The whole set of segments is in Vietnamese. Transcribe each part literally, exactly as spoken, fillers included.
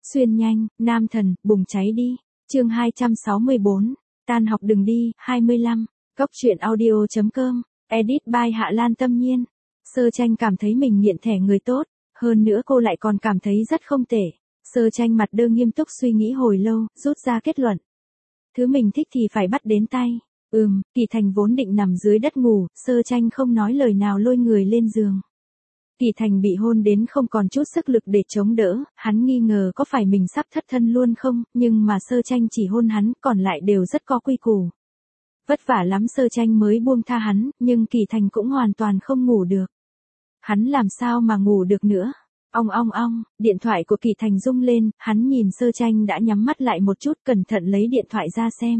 Xuyên nhanh, nam thần, bùng cháy đi. Chương hai trăm sáu mươi bốn, tan học đừng đi, hai mươi lăm. Cốc truyện audio chấm com, edit by Hạ Lan Tâm Nhiên. Sơ Tranh cảm thấy mình nghiện thẻ người tốt, hơn nữa cô lại còn cảm thấy rất không tệ. Sơ Tranh mặt đơ nghiêm túc suy nghĩ hồi lâu, rút ra kết luận. Thứ mình thích thì phải bắt đến tay. Ừm, Kỳ Thành vốn định nằm dưới đất ngủ, Sơ Tranh không nói lời nào lôi người lên giường. Kỳ Thành bị hôn đến không còn chút sức lực để chống đỡ, hắn nghi ngờ có phải mình sắp thất thân luôn không, nhưng mà Sơ Tranh chỉ hôn hắn, còn lại đều rất có quy củ. Vất vả lắm Sơ Tranh mới buông tha hắn, nhưng Kỳ Thành cũng hoàn toàn không ngủ được. Hắn làm sao mà ngủ được nữa? Ong ong ong, điện thoại của Kỳ Thành rung lên, hắn nhìn Sơ Tranh đã nhắm mắt lại một chút, cẩn thận lấy điện thoại ra xem.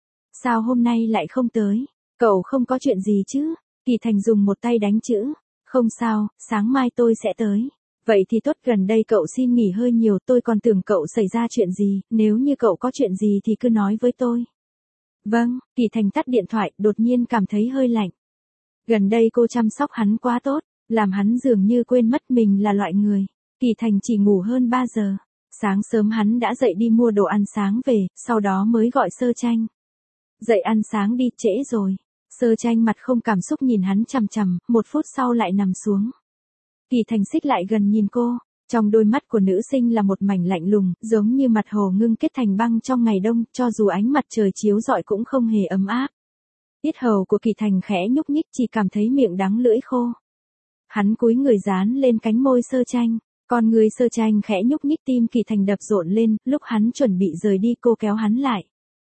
Sao hôm nay lại không tới? Cậu không có chuyện gì chứ? Kỳ Thành dùng một tay đánh chữ. Không sao, sáng mai tôi sẽ tới. Vậy thì tốt, gần đây cậu xin nghỉ hơi nhiều, tôi còn tưởng cậu xảy ra chuyện gì, nếu như cậu có chuyện gì thì cứ nói với tôi. Vâng, Kỳ Thành tắt điện thoại, đột nhiên cảm thấy hơi lạnh. Gần đây cô chăm sóc hắn quá tốt, làm hắn dường như quên mất mình là loại người. Kỳ Thành chỉ ngủ hơn ba giờ. Sáng sớm hắn đã dậy đi mua đồ ăn sáng về, sau đó mới gọi Sơ Tranh. Dậy ăn sáng đi, trễ rồi. Sơ Tranh mặt không cảm xúc nhìn hắn chằm chằm, một phút sau lại nằm xuống. Kỳ Thành xích lại gần nhìn cô, trong đôi mắt của nữ sinh là một mảnh lạnh lùng, giống như mặt hồ ngưng kết thành băng trong ngày đông, cho dù ánh mặt trời chiếu rọi cũng không hề ấm áp. Yết hầu của Kỳ Thành khẽ nhúc nhích, chỉ cảm thấy miệng đắng lưỡi khô. Hắn cúi người dán lên cánh môi Sơ Tranh, còn người Sơ Tranh khẽ nhúc nhích, tim Kỳ Thành đập rộn lên, lúc hắn chuẩn bị rời đi cô kéo hắn lại.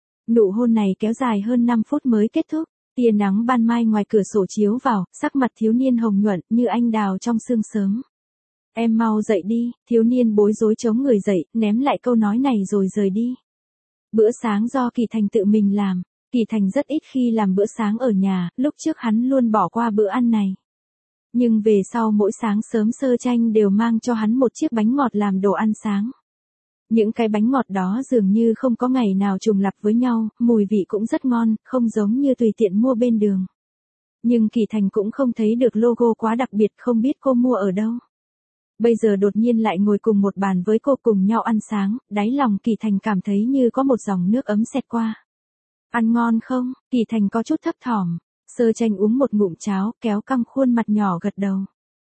Nụ hôn này kéo dài hơn năm phút mới kết thúc. Tia nắng ban mai ngoài cửa sổ chiếu vào, sắc mặt thiếu niên hồng nhuận như anh đào trong sương sớm. Em mau dậy đi, thiếu niên bối rối chống người dậy, ném lại câu nói này rồi rời đi. Bữa sáng do Kỳ Thành tự mình làm. Kỳ Thành rất ít khi làm bữa sáng ở nhà, lúc trước hắn luôn bỏ qua bữa ăn này. Nhưng về sau mỗi sáng sớm Sơ Tranh đều mang cho hắn một chiếc bánh ngọt làm đồ ăn sáng. Những cái bánh ngọt đó dường như không có ngày nào trùng lặp với nhau, mùi vị cũng rất ngon, không giống như tùy tiện mua bên đường. Nhưng Kỳ Thành cũng không thấy được logo quá đặc biệt, không biết cô mua ở đâu. Bây giờ đột nhiên lại ngồi cùng một bàn với cô cùng nhau ăn sáng, đáy lòng Kỳ Thành cảm thấy như có một dòng nước ấm xẹt qua. Ăn ngon không? Kỳ Thành có chút thấp thỏm. Sơ Tranh uống một ngụm cháo, kéo căng khuôn mặt nhỏ gật đầu.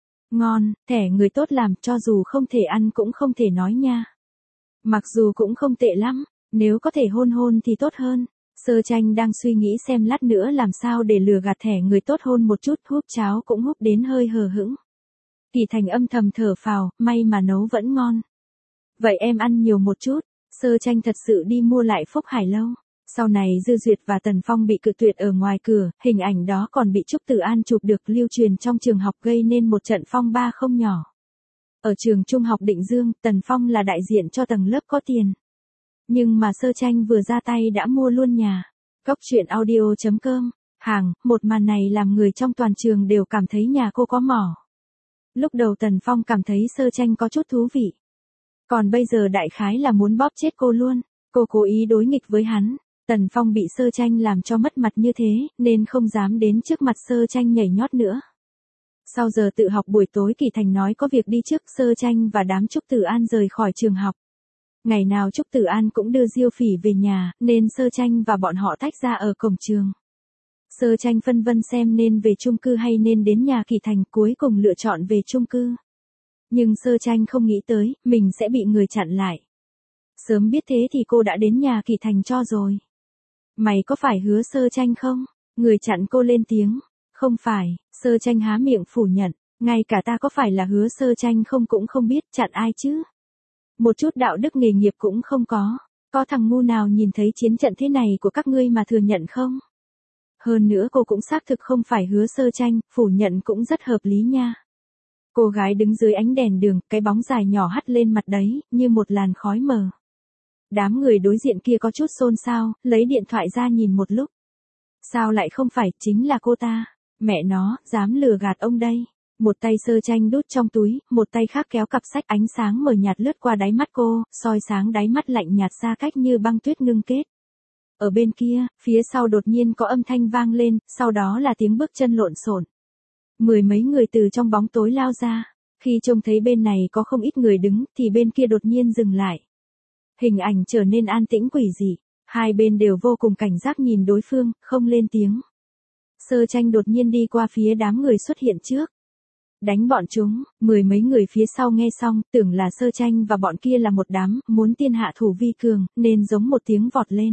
Ngon, thẻ người tốt làm, cho dù không thể ăn cũng không thể nói nha. Mặc dù cũng không tệ lắm, nếu có thể hôn hôn thì tốt hơn. Sơ Tranh đang suy nghĩ xem lát nữa làm sao để lừa gạt thẻ người tốt hôn một chút, húp cháo cũng húp đến hơi hờ hững. Kỳ Thành âm thầm thở phào, may mà nấu vẫn ngon. Vậy em ăn nhiều một chút. Sơ Tranh thật sự đi mua lại Phúc Hải Lâu. Sau này Dư Duyệt và Tần Phong bị cự tuyệt ở ngoài cửa, hình ảnh đó còn bị Trúc Tử An chụp được lưu truyền trong trường học, gây nên một trận phong ba không nhỏ. Ở trường trung học Định Dương, Tần Phong là đại diện cho tầng lớp có tiền. Nhưng mà Sơ Tranh vừa ra tay đã mua luôn nhà. Cốc truyện audio chấm com, hàng, một màn này làm người trong toàn trường đều cảm thấy nhà cô có mỏ. Lúc đầu Tần Phong cảm thấy Sơ Tranh có chút thú vị. Còn bây giờ đại khái là muốn bóp chết cô luôn. Cô cố ý đối nghịch với hắn. Tần Phong bị Sơ Tranh làm cho mất mặt như thế, nên không dám đến trước mặt Sơ Tranh nhảy nhót nữa. Sau giờ tự học buổi tối Kỳ Thành nói có việc đi trước, Sơ Tranh và đám Trúc Tử An rời khỏi trường học. Ngày nào Trúc Tử An cũng đưa Diêu Phỉ về nhà, nên Sơ Tranh và bọn họ tách ra ở cổng trường. Sơ Tranh phân vân xem nên về chung cư hay nên đến nhà Kỳ Thành, cuối cùng lựa chọn về chung cư. Nhưng Sơ Tranh không nghĩ tới, mình sẽ bị người chặn lại. Sớm biết thế thì cô đã đến nhà Kỳ Thành cho rồi. Mày có phải Hứa Sơ Tranh không? Người chặn cô lên tiếng. Không phải. Sơ Tranh há miệng phủ nhận, ngay cả ta có phải là Hứa Sơ Tranh không cũng không biết, chặn ai chứ? Một chút đạo đức nghề nghiệp cũng không có, có thằng ngu nào nhìn thấy chiến trận thế này của các ngươi mà thừa nhận không? Hơn nữa cô cũng xác thực không phải Hứa Sơ Tranh, phủ nhận cũng rất hợp lý nha. Cô gái đứng dưới ánh đèn đường, cái bóng dài nhỏ hắt lên mặt đấy, như một làn khói mờ. Đám người đối diện kia có chút xôn xao, lấy điện thoại ra nhìn một lúc. Sao lại không phải, chính là cô ta. Mẹ nó, dám lừa gạt ông đây. Một tay Sơ Tranh đút trong túi, một tay khác kéo cặp sách, ánh sáng mờ nhạt lướt qua đáy mắt cô, soi sáng đáy mắt lạnh nhạt xa cách như băng tuyết ngưng kết. Ở bên kia, phía sau đột nhiên có âm thanh vang lên, sau đó là tiếng bước chân lộn xộn. Mười mấy người từ trong bóng tối lao ra. Khi trông thấy bên này có không ít người đứng, thì bên kia đột nhiên dừng lại. Hình ảnh trở nên an tĩnh quỷ dị, hai bên đều vô cùng cảnh giác nhìn đối phương, không lên tiếng. Sơ Tranh đột nhiên đi qua phía đám người xuất hiện trước. Đánh bọn chúng, mười mấy người phía sau nghe xong, tưởng là Sơ Tranh và bọn kia là một đám, muốn tiên hạ thủ vi cường, nên giống một tiếng vọt lên.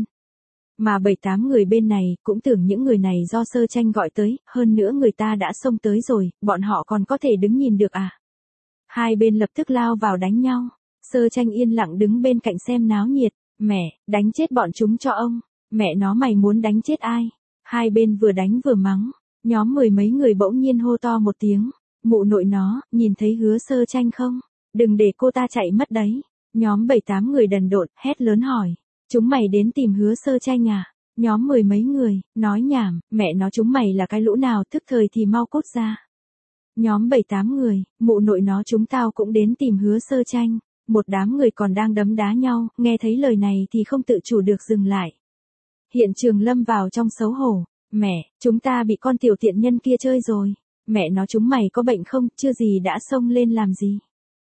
Mà bảy tám người bên này, cũng tưởng những người này do Sơ Tranh gọi tới, hơn nữa người ta đã xông tới rồi, bọn họ còn có thể đứng nhìn được à. Hai bên lập tức lao vào đánh nhau. Sơ Tranh yên lặng đứng bên cạnh xem náo nhiệt. Mẹ, đánh chết bọn chúng cho ông. Mẹ nó mày muốn đánh chết ai? Hai bên vừa đánh vừa mắng. Nhóm mười mấy người bỗng nhiên hô to một tiếng. Mụ nội nó, nhìn thấy Hứa Sơ Tranh không? Đừng để cô ta chạy mất đấy. Nhóm bảy tám người đần độn, hét lớn hỏi. Chúng mày đến tìm Hứa Sơ Tranh à? Nhóm mười mấy người, nói nhảm, mẹ nó chúng mày là cái lũ nào thức thời thì mau cút ra. Nhóm bảy tám người, mụ nội nó chúng tao cũng đến tìm Hứa Sơ Tranh. Một đám người còn đang đấm đá nhau, nghe thấy lời này thì không tự chủ được dừng lại. Hiện trường lâm vào trong xấu hổ. Mẹ, chúng ta bị con tiểu tiện nhân kia chơi rồi. Mẹ nó chúng mày có bệnh không, chưa gì đã xông lên làm gì.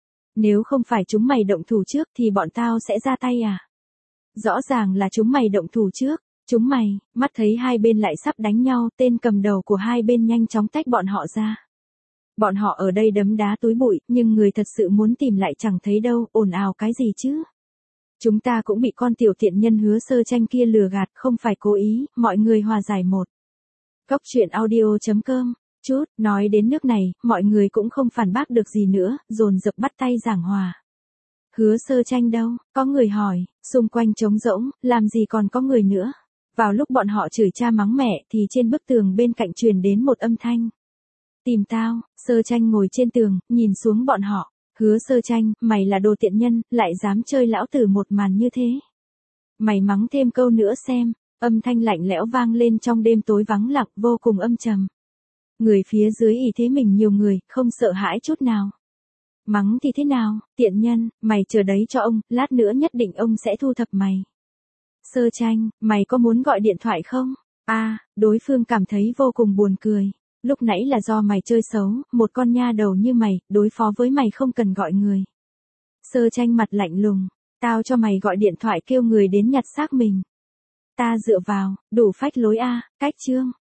Nếu không phải chúng mày động thủ trước thì bọn tao sẽ ra tay à? Rõ ràng là chúng mày động thủ trước. Chúng mày, mắt thấy hai bên lại sắp đánh nhau, tên cầm đầu của hai bên nhanh chóng tách bọn họ ra. Bọn họ ở đây đấm đá túi bụi, nhưng người thật sự muốn tìm lại chẳng thấy đâu, ồn ào cái gì chứ? Chúng ta cũng bị con tiểu tiện nhân Hứa Sơ Tranh kia lừa gạt, không phải cố ý, mọi người hòa giải một. Cốc truyện audio chấm com. Chút, nói đến nước này, mọi người cũng không phản bác được gì nữa, dồn dập bắt tay giảng hòa. Hứa Sơ Tranh đâu? Có người hỏi, xung quanh trống rỗng, làm gì còn có người nữa? Vào lúc bọn họ chửi cha mắng mẹ thì trên bức tường bên cạnh truyền đến một âm thanh. Tìm tao. Sơ Tranh ngồi trên tường, nhìn xuống bọn họ. Hứa Sơ Tranh, mày là đồ tiện nhân, lại dám chơi lão tử một màn như thế. Mày mắng thêm câu nữa xem. Âm thanh lạnh lẽo vang lên trong đêm tối vắng lặng vô cùng âm trầm. Người phía dưới ỷ thế mình nhiều người, không sợ hãi chút nào. Mắng thì thế nào, tiện nhân, mày chờ đấy cho ông, lát nữa nhất định ông sẽ thu thập mày. Sơ Tranh, mày có muốn gọi điện thoại không? A, à, đối phương cảm thấy vô cùng buồn cười. Lúc nãy là do mày chơi xấu, một con nha đầu như mày, đối phó với mày không cần gọi người. Sơ Tranh mặt lạnh lùng, tao cho mày gọi điện thoại kêu người đến nhặt xác mình. Ta dựa vào, đủ phách lối a, cách chương.